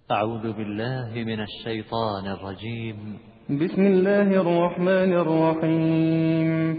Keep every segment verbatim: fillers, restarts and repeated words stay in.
أعوذ بالله من الشيطان الرجيم. بسم الله الرحمن الرحيم.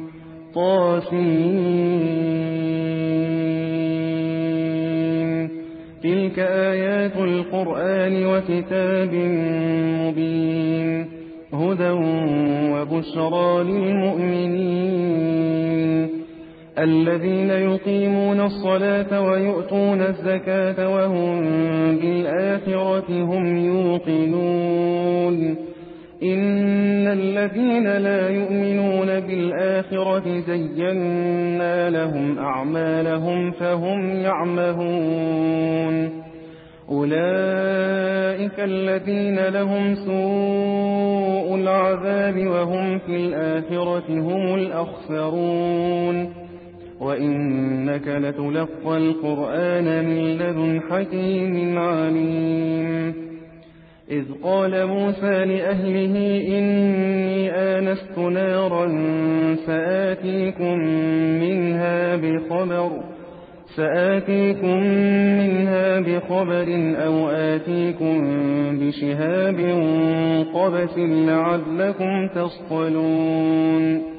طاسين. تلك آيات القرآن وكتاب مبين، هدى وبشرى للمؤمنين الذين يقيمون الصلاة ويؤتون الزكاة وهم بالآخرة هم يوقنون. إن الذين لا يؤمنون بالآخرة زينا لهم أعمالهم فهم يعمهون. أولئك الذين لهم سوء العذاب وهم في الآخرة هم الأخسرون. وإنك لتلقى القرآن من لدن حكيم عليم. إذ قال موسى لأهله إني آنست نارا سآتيكم منها بخبر سآتيكم منها بخبر أو آتيكم بشهاب قبس لعلكم تصطلون.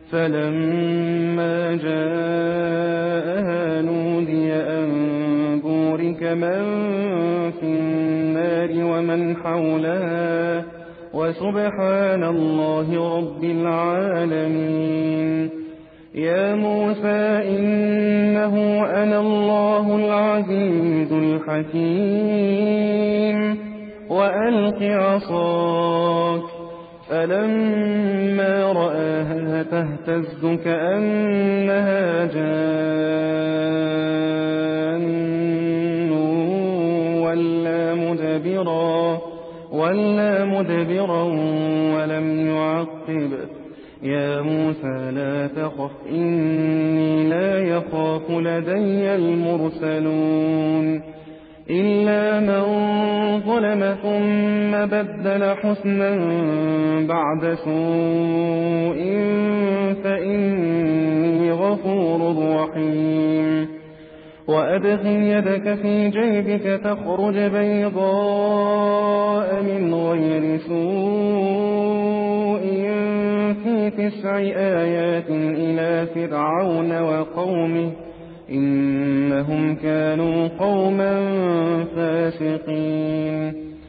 فلما جاءها نودي أن بورك من في النار ومن حولها وسبحان الله رب العالمين. يا موسى إنه أنا الله العزيز الحكيم وألق عصاك. فلما رآها تهتز كأنها جان ولا مدبرا ولا مدبرا ولم يعقب. يا موسى لا تخف إني لا يخاف لدي المرسلون. إلا من ظلم ثم بدل حسنا بعد سوء فإني غفور رحيم. وأدخل يدك في جيبك تخرج بيضاء من غير سوء في تسع آيات إلى فرعون وقومه إنهم كانوا قوما فاسقين.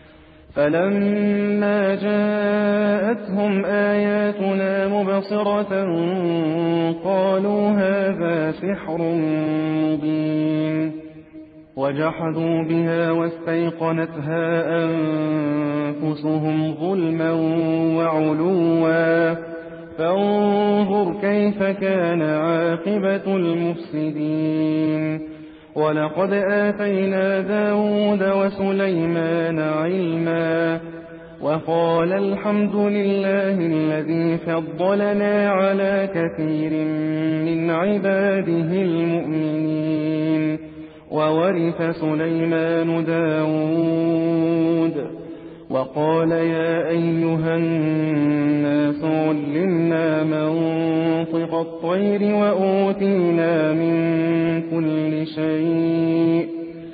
فلما جاءتهم آياتنا مبصرة قالوا هذا سحر مبين. وجحدوا بها واستيقنتها أنفسهم ظلما وعلوا فانظر كيف كان عاقبة المفسدين. ولقد آتينا داود وسليمان علما وقال الحمد لله الذي فضلنا على كثير من عباده المؤمنين. وورث سليمان داود وقال يا أيها الناس علمنا منطق الطير وأوتينا من كل شيء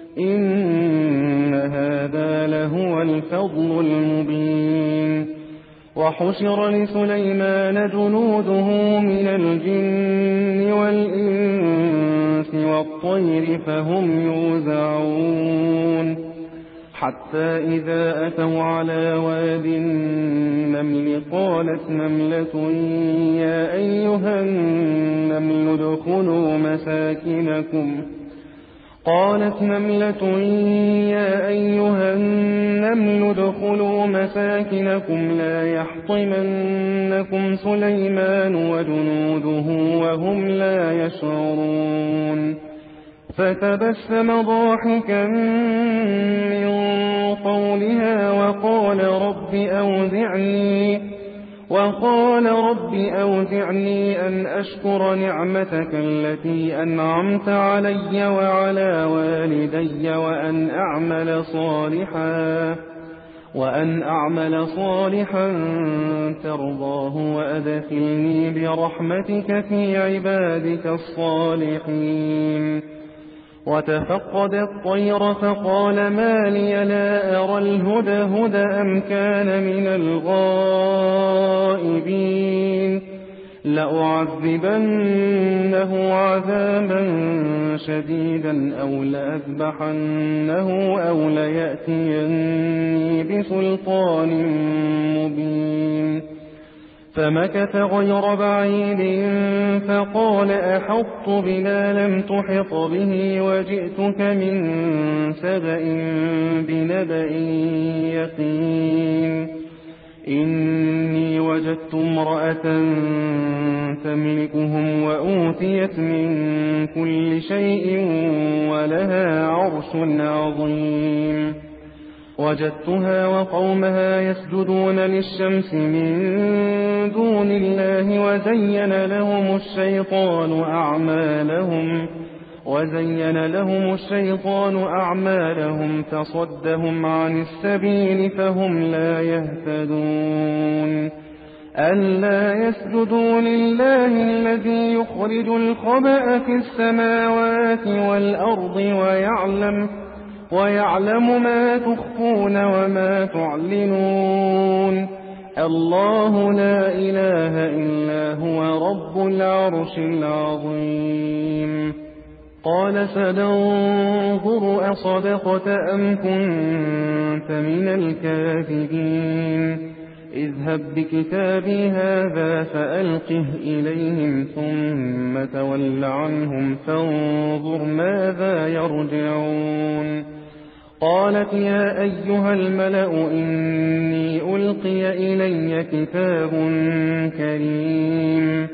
إن هذا لهو الفضل المبين. وحشر لسليمان جنوده من الجن والإنس والطير فهم يوزعون. حتى إذا أتوا على واد النمل قالت نملة يا أيها النمل ادخلوا مساكنكم قالت نملة يا أيها النمل ادخلوا مساكنكم لا يحطمنكم سليمان وجنوده وهم لا يشعرون. فتبسم ضاحكا من قولها وقال رب أوزعني وقال رب أوزعني أن أشكر نعمتك التي أنعمت علي وعلى والدي وأن أعمل صالحا وأن أعمل صالحا ترضاه وأدخلني برحمتك في عبادك الصالحين. وتفقد الطير فقال ما لي لا أرى الهدهد أم كان من الغائبين لأعذبنه عذابا شديدا أو لأذبحنه أو ليأتيني بسلطان مبين فمكث غير بعيد فقال أحطت بما لم تحط به وجئتك من سبأ بنبأ يقين إني وجدت امرأة تملكهم وأوتيت من كل شيء ولها عرش عظيم وجدتها وقومها يسجدون للشمس من دون الله وزين لهم الشيطان أعمالهم وزين لهم الشيطان أعمالهم فصدهم عن السبيل فهم لا يهتدون ألا يسجدوا لله الذي يخرج الخبأ في السماوات والأرض ويعلم ويعلم ما تخفون وما تعلنون الله لا إله إلا هو رب العرش العظيم قال سننظر أصدقت أم كنت من الكاذبين اذهب بكتابي هذا فألقه إليهم ثم تول عنهم فانظر ماذا يرجعون قالت يا أيها الملأ إني ألقي إلي كتاب كريم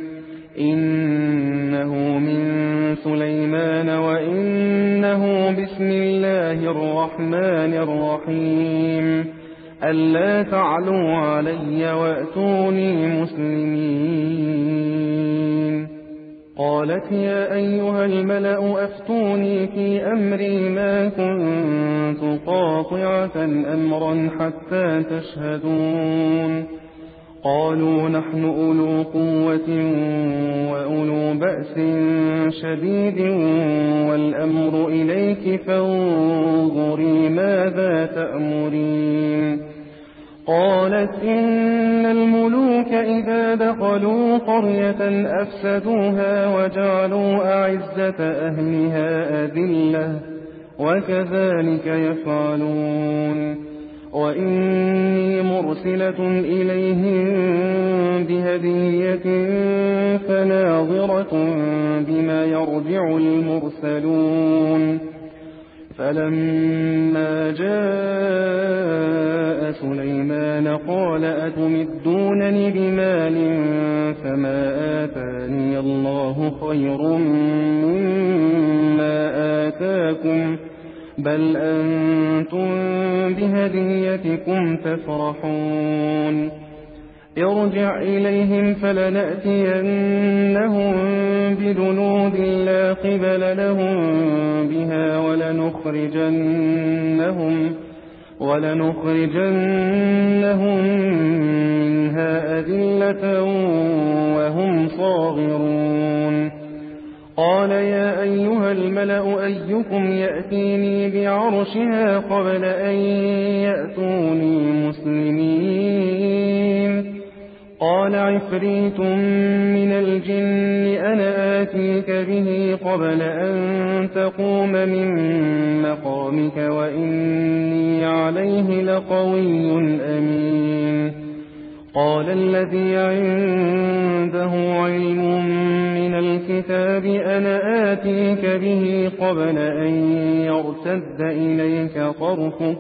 إنه من سليمان وإنه بسم الله الرحمن الرحيم ألا تعلوا علي وأتوني مسلمين قالت يا أيها الملأ أفتوني في أمري ما كنت قاطعة أمرا حتى تشهدون قالوا نحن أولو قوة وأولو بأس شديد والأمر إليك فانظري ماذا تأمرين قالت إن الملوك إذا دخلوا قرية أفسدوها وجعلوا أعزة أهلها أذلة وكذلك يفعلون وإني مرسلة إليهم بهدية فناظرة بما يرجع المرسلون فلما جاء سليمان قال أتمدونني بمال فما آتاني الله خير مما آتاكم بل أنتم بهديتكم تفرحون ارجع إليهم فلنأتينهم بجنود لا قبل لهم بها ولنخرجنهم ولنخرجنهم منها أذلة وهم صاغرون قال يا أيها الملأ أيكم يأتيني بعرشها قبل أن يأتوني مسلمين قال عفريت من الجن أنا آتيك به قبل أن تقوم من مقامك وإني عليه لقوي أمين قال الذي عنده علم من الكتاب أنا آتيك به قبل أن يرتد إليك طرفك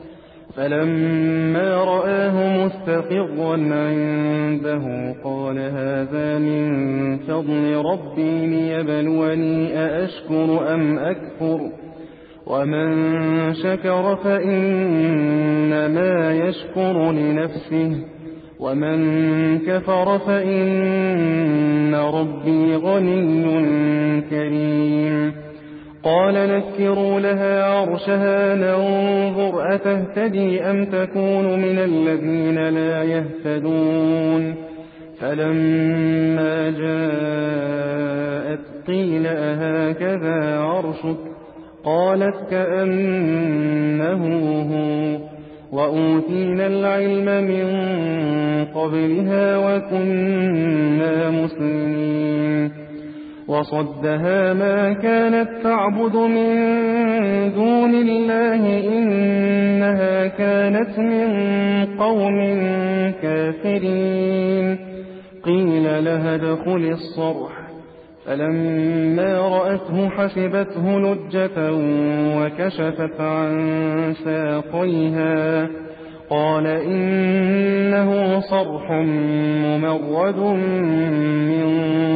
فلما رآه مستقرا عنده قال هذا من فضل ربي ليبلوني أأشكر أم أكفر ومن شكر فإنما يشكر لنفسه ومن كفر فإن ربي غني كريم قال نكروا لها عرشها ننظر أتهتدي أم تكون من الذين لا يهتدون فلما جاءت قيل أهكذا عرشك قالت كأنه هو، وأوتينا العلم من قبلها وكنا مسلمين. وصدها ما كانت تعبد من دون الله إنها كانت من قوم كافرين. قيل لها ادخل الصرح، فلما رأته حسبته لجة وكشفت عن ساقيها، قال إنه صرح ممرد من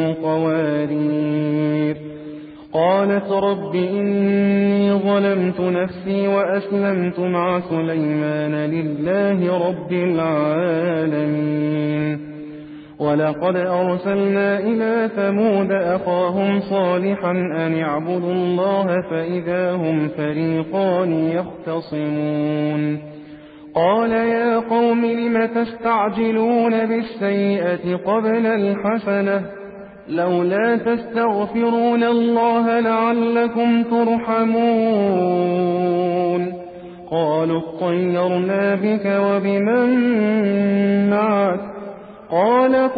قوارير. قالت رب إني ظلمت نفسي وأسلمت مع سليمان لله رب العالمين. ولقد أرسلنا إلى ثمود أخاهم صالحا أن اعبدوا الله فإذا هم فريقان يختصمون. قال يا قوم لم تستعجلون بالسيئة قبل الحسنة لولا تستغفرون الله لعلكم ترحمون. قالوا اطيرنا بك وبمن معك، قال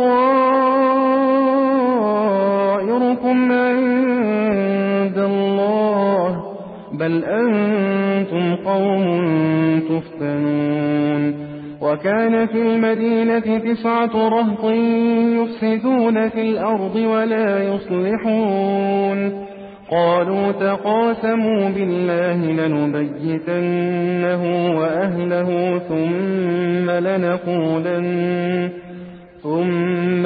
طائركم عند الله بل أنتم قوم تفتنون. وكان في المدينة تسعة رهط يفسدون في الأرض ولا يصلحون. قالوا تقاسموا بالله لنبيتنه وأهله ثم لنقولن ثم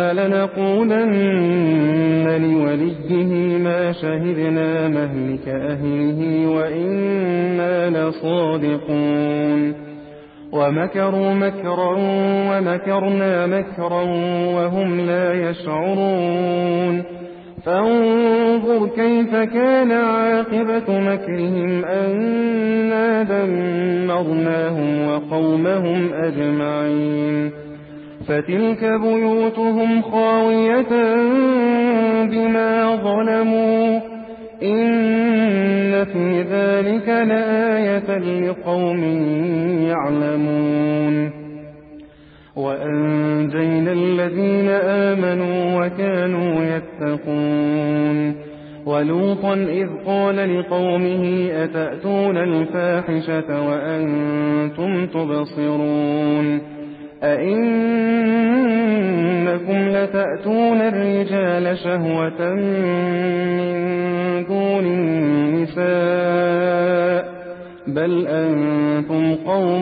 لنقولن لوليه ما شهدنا مهلك أهله وإنا لصادقون. ومكروا مكرا ومكرنا مكرا وهم لا يشعرون. فانظر كيف كان عاقبة مكرهم أنا دمرناهم وقومهم أجمعين. فتلك بيوتهم خاوية بما ظلموا إن في ذلك لآية لقوم يعلمون. وأنجينا الذين آمنوا وكانوا يتقون. ولوطا إذ قال لقومه أتأتون الفاحشة وأنتم تبصرون أئنكم لتأتون الرجال شهوة من دون النساء بل أنتم قوم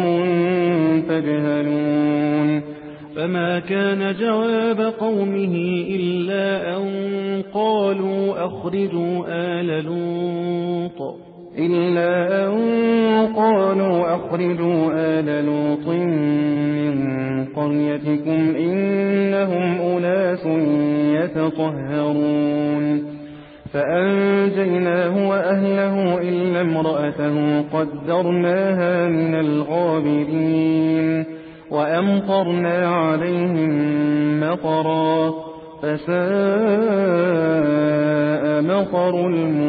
تجهلون. فما كان جواب قومه إلا أن قالوا أخرجوا آل لوط إلا أن قالوا أخرجوا آل لوط من قريتكم إنهم أناس يتطهرون. فأنجيناه وأهله إلا امرأته قدرناها من الغابرين. وأمطرنا عليهم مطرا فساء مطر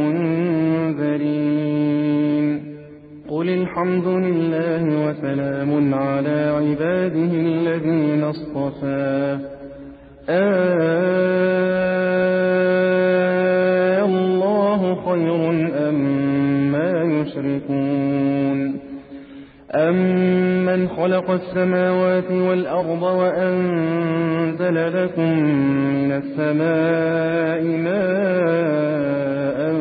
المنذرين. قل الحمد لله وسلام على عباده الذين اصطفى آه الله خير أما يشركون. أمن خلق السماوات والأرض وأنزل لكم من السماء ماء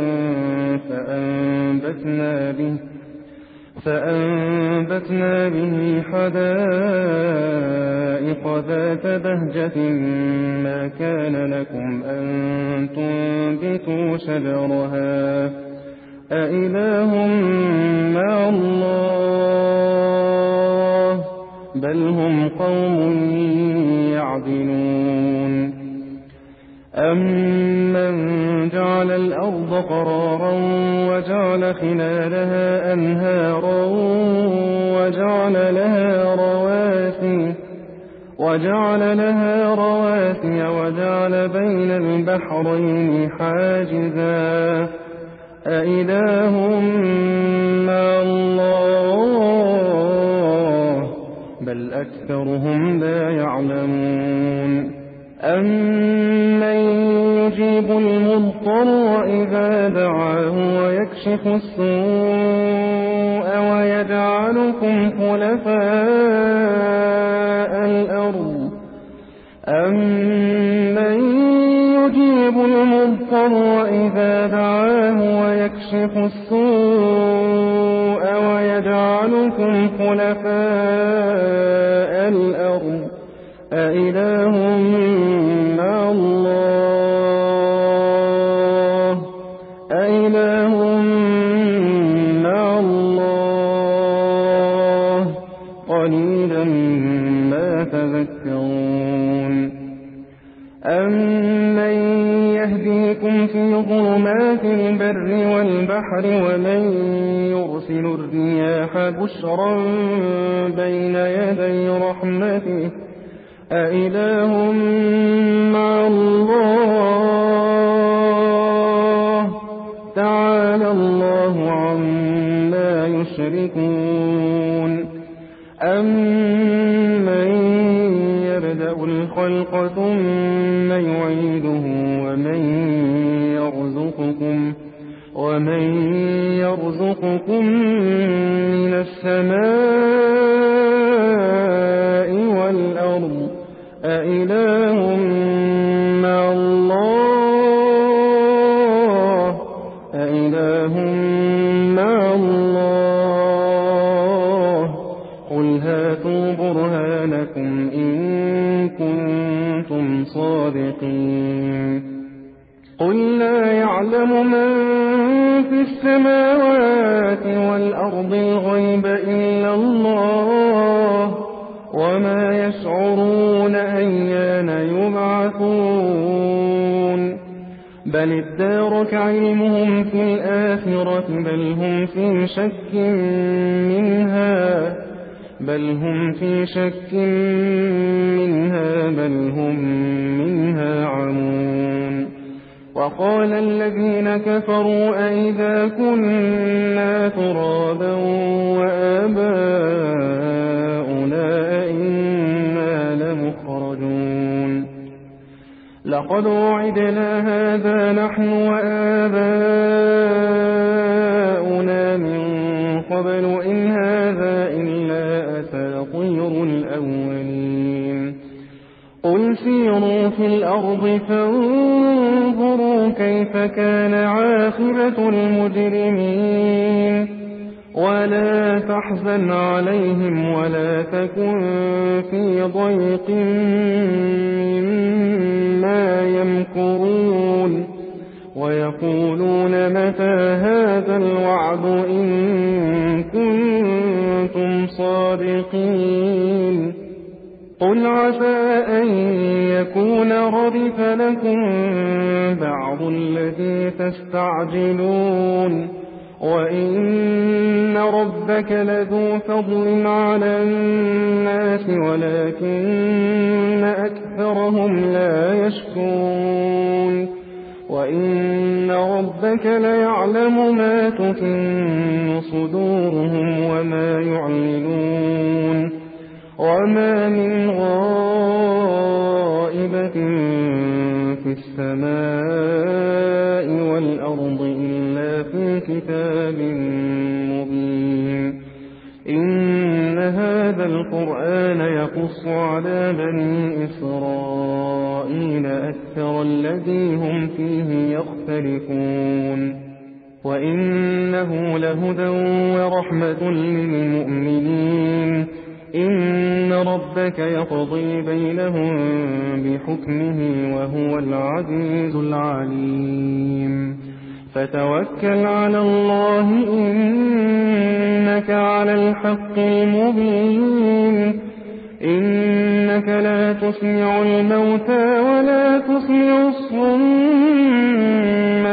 فأنبتنا به فأنبتنا به حدائق ذات بهجة ما كان لكم أن تنبتوا شجرها أإله مع الله بل هم قوم يعدلون. أمن جعل الأرض قرارا وجعل خلالها أنهارا وجعل لها رواسي وجعل لها رواسي وجعل بين البحرين حاجزا أإله مع الله بل أكثرهم لا يعلمون أمن يجيب المضطر إذا دعاه ويكشف السوء ويجعلكم خلفاء الأرض أمن يجيب المضطر إذا دعاه ويكشف السوء ويجعلكم خلفاء الأرض أإله مع الله أإله مع الله قليلا ما تذكرون أمن يهديكم في ظلمات البر والبحر ومن يرسل الرياح بشرا بين يدي رحمته أإله مع الله تعالى الله عما يشركون أمن يبدأ الخلق ثم يعيده ومن يرزقكم ومن يرزقكم من السماء والأرض أإله مع الله أإله مع الله قل هاتوا برهانكم إن كنتم صادقين قل لا يعلم من في السماوات والأرض الغيب إلا الله وما يشعرون أيان يبعثون بل ادارك علمهم في الآخرة بل هم في شك منها بل هم في شك منها بل هم منها عمون وقال الذين كفروا أئذا كنا ترابا وآباؤنا أئنا لمخرجون لقد وعدنا هذا نحن وآباؤنا من قبل إن هذا إلا أساطير الأولين قل سيروا في الأرض فانظروا كيف كان عاقبة المجرمين ولا تحزن عليهم ولا تكن في ضيق مما يمكرون ويقولون متى هذا الوعد إن كنتم صادقين قل عسى أن يكون ردف لكم بعض الذي تستعجلون وإن ربك لذو فضل على الناس ولكن أكثرهم لا يشكرون وإن ربك ليعلم ما تكن صدورهم وما يعلنون وما من غائبة في السماء والأرض إلا في كتاب مبين إن هذا القرآن يقص على بني إسرائيل أكثر الذي هم فيه يختلفون وإنه لهدى ورحمة للمؤمنين إن ربك يقضي بينهم بحكمه وهو العزيز العليم فتوكل على الله إنك على الحق المبين إنك لا تسمع الموتى ولا تسمع الصم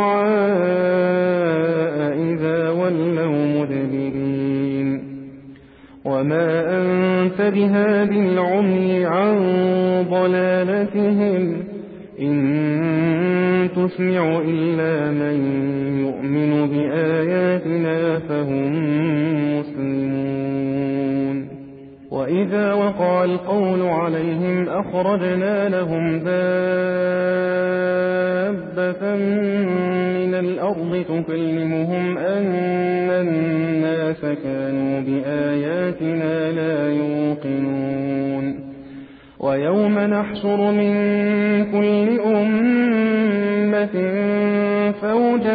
الدعاء إذا ولوا مدبرين وما أنت بهادي العمي عن ضلالتهم إن تسمع إلا من يؤمن بآياتنا فهم مسلمون وإذا وقع القول عليهم أخرجنا لهم دابة من الأرض تكلمهم أن الناس كانوا بآياتنا لا يوقنون ويوم نحشر من كل أمة فوجا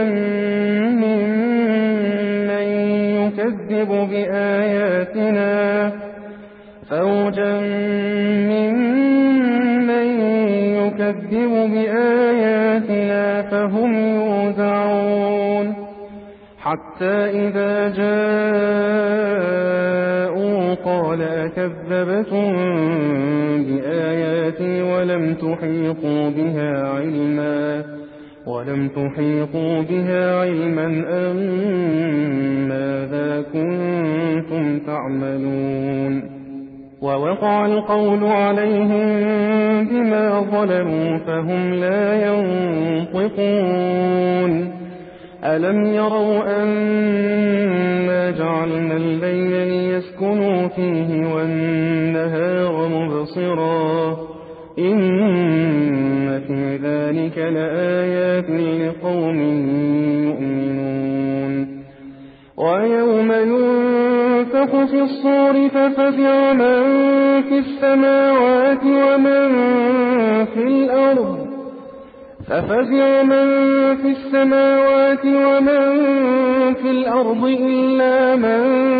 ممن يكذب بآياتنا فوجا ممن يكذب بآياتنا فهم يوزعون حتى إذا جاءوا قال أكذبتم بآياتي ولم تحيطوا بها علما ولم تحيطوا بها علما أم ماذا كنتم تعملون ووقع القول عليهم بما ظلموا فهم لا ينطقون ألم يروا أنا جعلنا الليل ليسكنوا فيه والنهار مبصرا إن في ذلك لآيات لقوم يؤمنون ويوم ينفخ في الصور ففزع من في السماوات ومن في الأرض ففزع من في السماوات ومن في الأرض إلا من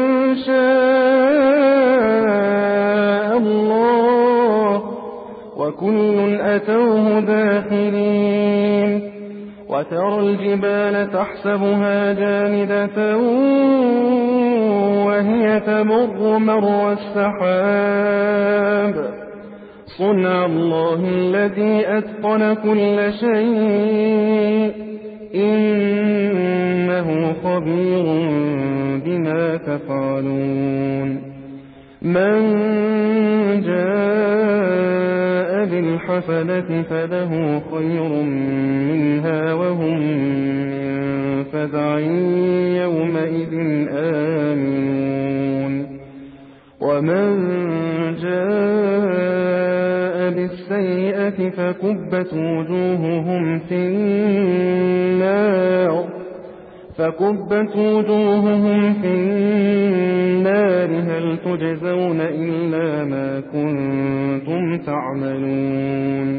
شاء الله وكل أتوه داخرين وترى الجبال تحسبها جامدة وهي تمر مر السحاب صنع الله الذي أتقن كل شيء إنه خبير بما تفعلون من جاء بالحسنة فله خير منها وهم من فزع يومئذ آمنون ومن جاء بالسيئة فكبت وجوههم في النار فكبت وجوههم في النار هل تجزون إلا ما كنتم تعملون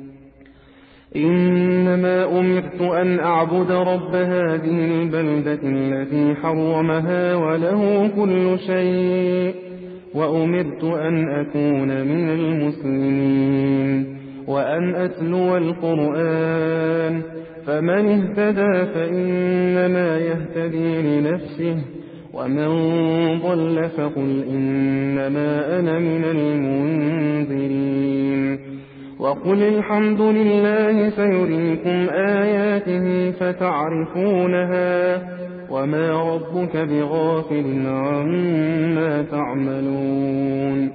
إنما أمرت أن أعبد رب هذه البلدة التي حرمها وله كل شيء وأمرت أن أكون من المسلمين وأن أتلو القرآن فمن اهتدى فإنما يهتدي لنفسه ومن ضل فقل إنما أنا من المنذرين وقل الحمد لله سيريكم آياته فتعرفونها وما ربك بغافل عما تعملون